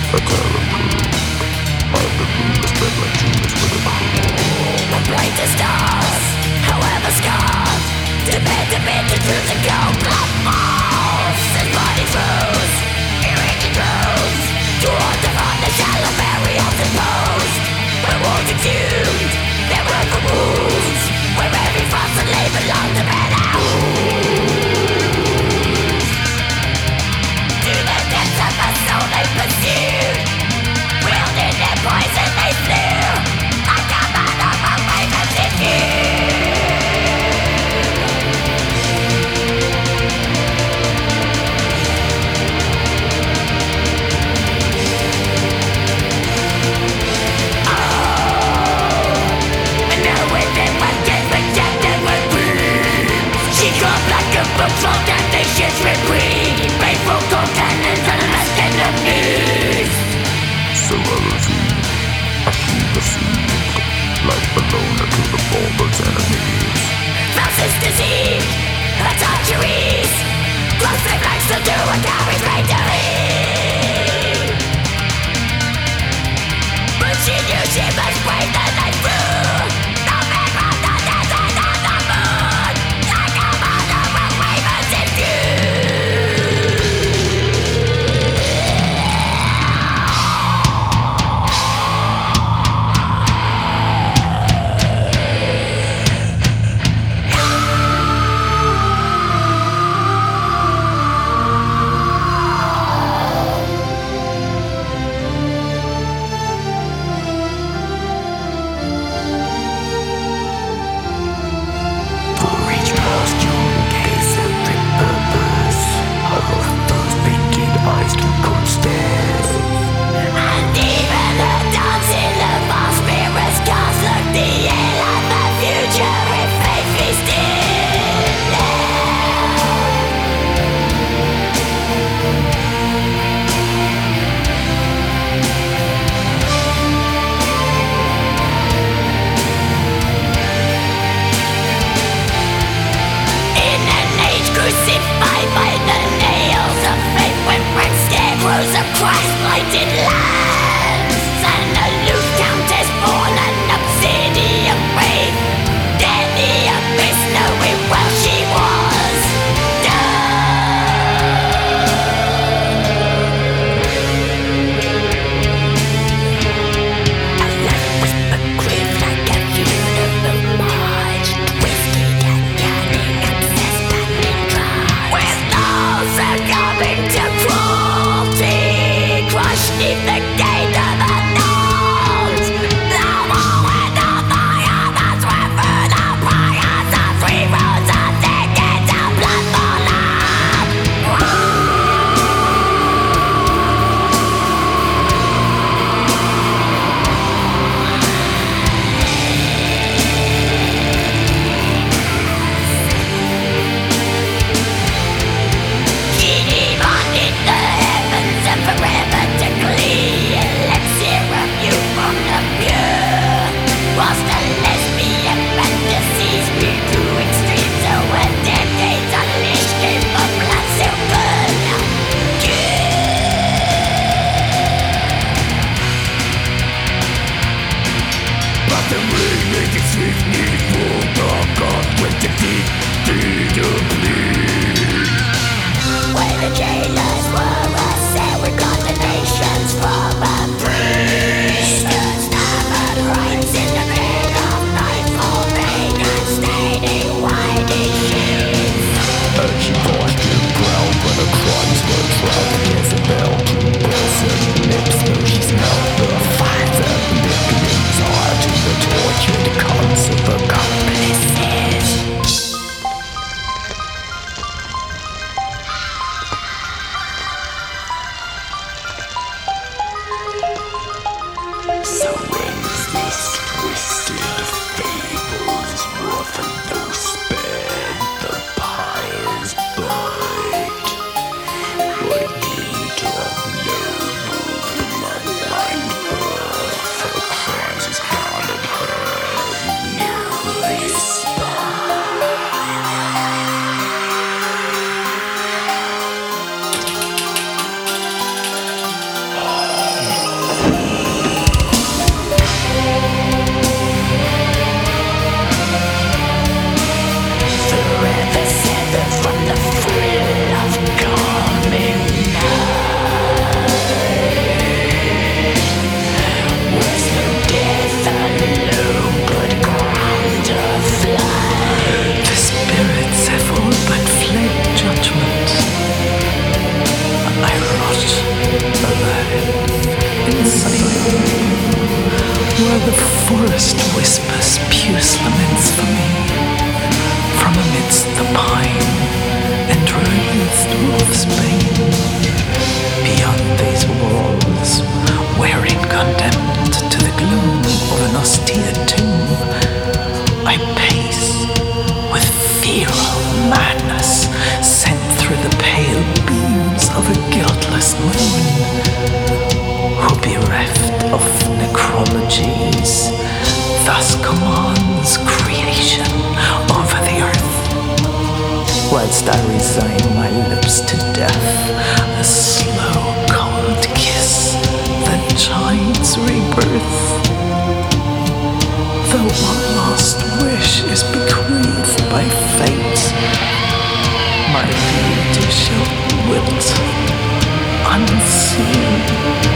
A terror crew. I've been clueless, bred like Judas with a crew. We're blind to stars, however scarred. Demand the truth and go blood falls. His body froze, earring and grows. Toward the front, the shallow burials imposed. We're wounds exhumed, there were the wounds. Where every fossil lay belonged to man. To the depths of my soul they pursued. Wielding their poison they slew. I come out of my ravens in you. From damnation's reprieve, painful cold cannons and unmasked enemies. Serenity, I keep deceived, like a loner to the forward's enemies. Faust is deceived, her torturies. Close their flanks to do a coward's victory. But she knew she must brave the night through. No man from the desert of the moon. Like a mother of ravens in view. And even the dancing of our spirits cast look the air of the future if faith be still in an age crucified by the nails of faith when bricks scarecrows of Christ-lighted lands and a loose countess born an obsidian wraith. Then the abyss knowing well she was done. A life whisper creep like a funeral march, twisted and yearning, obsessed and in charge. With no succumbing to cruelty, crushed neath the gate of unknowns. The war with the fire that's where further prayers of three roads of decades of blood for love. Genie bond in the heavens and forever to glee. Elixir of youth from the pure. Whilst the lesbian fantasies grew to extremes, so when decades unleashed came for blood silver. But the ring made its swift needful dark God with the deep to bleed. Where the jailers were assailed with condemnations from a priest. Stammered rights in the bed of night for pain and staining whiting sheets. As she paused to growl when her cries were drowned, Jezebel to burst her lips though she smelled the fire that nicknames are to the tortured cons of accomplices. the forest whispers Puce laments for me. From amidst the pine and wreathed wolf's bane, beyond these walls, wherein condemned to the gloom of an austere tomb, I pace with feral madness, sent through the pale beams of a guiltless moon, who bereft of necrologies thus commands creation over the earth, whilst I resign my lips to death, a slow cold kiss that chides rebirth. Though one last wish is bequeathed by fate, my beauty shall wilt unseen.